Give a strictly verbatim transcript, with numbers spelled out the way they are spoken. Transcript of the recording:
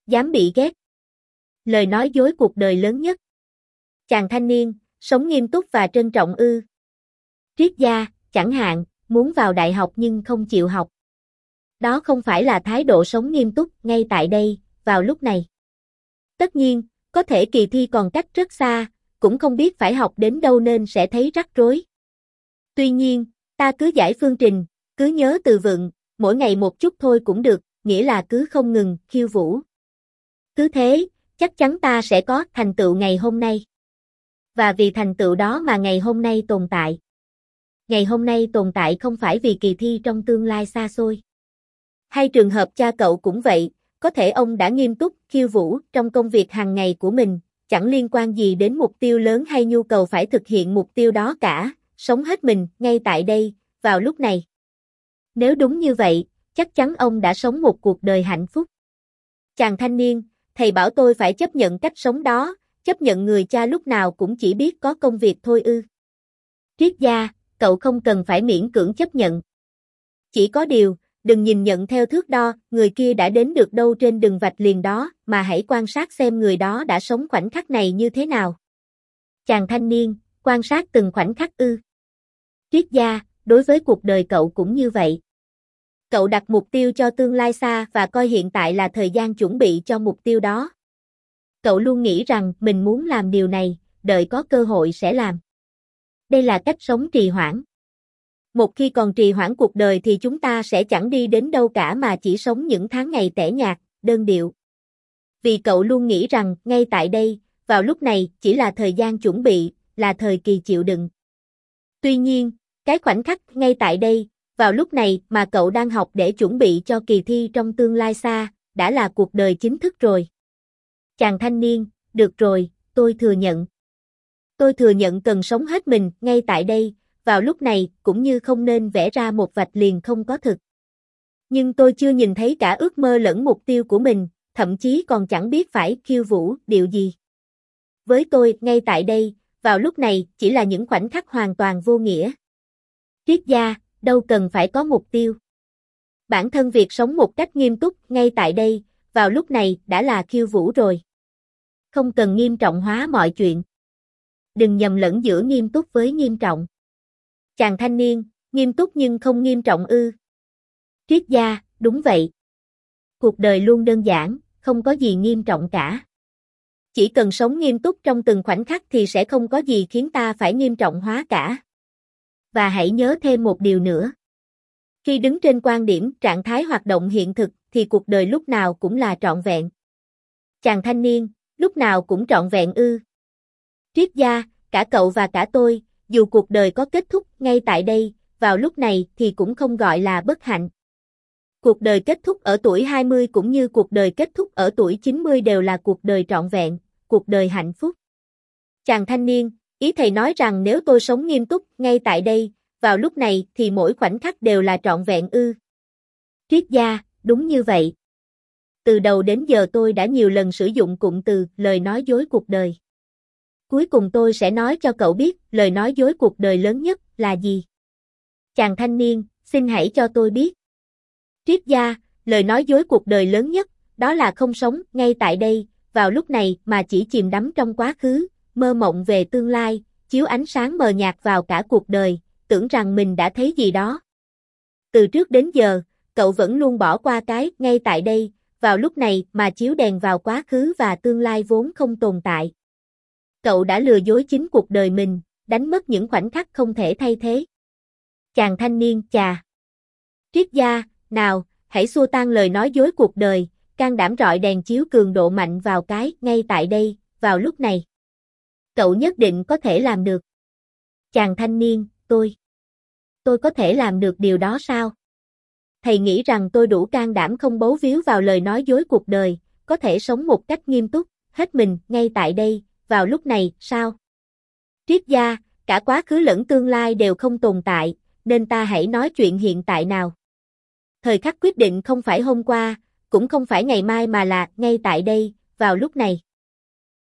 Dám bị ghét. Lời nói dối cuộc đời lớn nhất. Chàng thanh niên, sống nghiêm túc và trân trọng ư? Triết gia, chẳng hạn, muốn vào đại học nhưng không chịu học. Đó không phải là thái độ sống nghiêm túc ngay tại đây, vào lúc này. Tất nhiên, có thể kỳ thi còn cách rất xa, cũng không biết phải học đến đâu nên sẽ thấy rắc rối. Tuy nhiên, ta cứ giải phương trình, cứ nhớ từ vựng, mỗi ngày một chút thôi cũng được, nghĩa là cứ không ngừng khiêu vũ. Cứ thế, chắc chắn ta sẽ có thành tựu ngày hôm nay. Và vì thành tựu đó mà ngày hôm nay tồn tại. Ngày hôm nay tồn tại không phải vì kỳ thi trong tương lai xa xôi. Hay trường hợp cha cậu cũng vậy, có thể ông đã nghiêm túc khiêu vũ trong công việc hàng ngày của mình, chẳng liên quan gì đến mục tiêu lớn hay nhu cầu phải thực hiện mục tiêu đó cả, sống hết mình ngay tại đây, vào lúc này. Nếu đúng như vậy, chắc chắn ông đã sống một cuộc đời hạnh phúc. Chàng thanh niên, thầy bảo tôi phải chấp nhận cách sống đó, chấp nhận người cha lúc nào cũng chỉ biết có công việc thôi ư? Triết gia, cậu không cần phải miễn cưỡng chấp nhận. Chỉ có điều, đừng nhìn nhận theo thước đo, người kia đã đến được đâu trên đường vạch liền đó, mà hãy quan sát xem người đó đã sống khoảnh khắc này như thế nào. Chàng thanh niên, quan sát từng khoảnh khắc ư? Triết gia, đối với cuộc đời cậu cũng như vậy. Cậu đặt mục tiêu cho tương lai xa và coi hiện tại là thời gian chuẩn bị cho mục tiêu đó. Cậu luôn nghĩ rằng mình muốn làm điều này, đợi có cơ hội sẽ làm. Đây là cách sống trì hoãn. Một khi còn trì hoãn cuộc đời thì chúng ta sẽ chẳng đi đến đâu cả mà chỉ sống những tháng ngày tẻ nhạt, đơn điệu. Vì cậu luôn nghĩ rằng ngay tại đây, vào lúc này chỉ là thời gian chuẩn bị, là thời kỳ chịu đựng. Tuy nhiên, cái khoảnh khắc ngay tại đây, vào lúc này mà cậu đang học để chuẩn bị cho kỳ thi trong tương lai xa, đã là cuộc đời chính thức rồi. Chàng thanh niên, được rồi, tôi thừa nhận. Tôi thừa nhận cần sống hết mình ngay tại đây, vào lúc này cũng như không nên vẽ ra một vạch liền không có thực. Nhưng tôi chưa nhìn thấy cả ước mơ lẫn mục tiêu của mình, thậm chí còn chẳng biết phải khiêu vũ điệu gì. Với tôi, ngay tại đây, vào lúc này chỉ là những khoảnh khắc hoàn toàn vô nghĩa. Triết gia, đâu cần phải có mục tiêu. Bản thân việc sống một cách nghiêm túc ngay tại đây, vào lúc này đã là khiêu vũ rồi. Không cần nghiêm trọng hóa mọi chuyện. Đừng nhầm lẫn giữa nghiêm túc với nghiêm trọng. Chàng thanh niên, nghiêm túc nhưng không nghiêm trọng ư? Triết gia, đúng vậy. Cuộc đời luôn đơn giản, không có gì nghiêm trọng cả. Chỉ cần sống nghiêm túc trong từng khoảnh khắc thì sẽ không có gì khiến ta phải nghiêm trọng hóa cả. Và hãy nhớ thêm một điều nữa. Khi đứng trên quan điểm trạng thái hoạt động hiện thực thì cuộc đời lúc nào cũng là trọn vẹn. Chàng thanh niên, lúc nào cũng trọn vẹn ư? Triết gia, cả cậu và cả tôi, dù cuộc đời có kết thúc ngay tại đây, vào lúc này thì cũng không gọi là bất hạnh. Cuộc đời kết thúc ở tuổi hai mươi cũng như cuộc đời kết thúc ở tuổi chín mươi đều là cuộc đời trọn vẹn, cuộc đời hạnh phúc. Chàng thanh niên, ý thầy nói rằng nếu tôi sống nghiêm túc ngay tại đây, vào lúc này thì mỗi khoảnh khắc đều là trọn vẹn ư? Triết gia, đúng như vậy. Từ đầu đến giờ tôi đã nhiều lần sử dụng cụm từ lời nói dối cuộc đời. Cuối cùng tôi sẽ nói cho cậu biết lời nói dối cuộc đời lớn nhất là gì. Chàng thanh niên, xin hãy cho tôi biết. Triết gia, lời nói dối cuộc đời lớn nhất, đó là không sống ngay tại đây, vào lúc này mà chỉ chìm đắm trong quá khứ, mơ mộng về tương lai, chiếu ánh sáng mờ nhạt vào cả cuộc đời, tưởng rằng mình đã thấy gì đó. Từ trước đến giờ, cậu vẫn luôn bỏ qua cái ngay tại đây, vào lúc này mà chiếu đèn vào quá khứ và tương lai vốn không tồn tại. Cậu đã lừa dối chính cuộc đời mình, đánh mất những khoảnh khắc không thể thay thế. Chàng thanh niên, chà. Triết gia, nào, hãy xua tan lời nói dối cuộc đời, can đảm rọi đèn chiếu cường độ mạnh vào cái ngay tại đây, vào lúc này. Cậu nhất định có thể làm được. Chàng thanh niên, tôi. Tôi có thể làm được điều đó sao? Thầy nghĩ rằng tôi đủ can đảm không bấu víu vào lời nói dối cuộc đời, có thể sống một cách nghiêm túc, hết mình ngay tại đây, vào lúc này, sao? Triết gia, cả quá khứ lẫn tương lai đều không tồn tại, nên ta hãy nói chuyện hiện tại nào. Thời khắc quyết định không phải hôm qua, cũng không phải ngày mai mà là ngay tại đây, vào lúc này.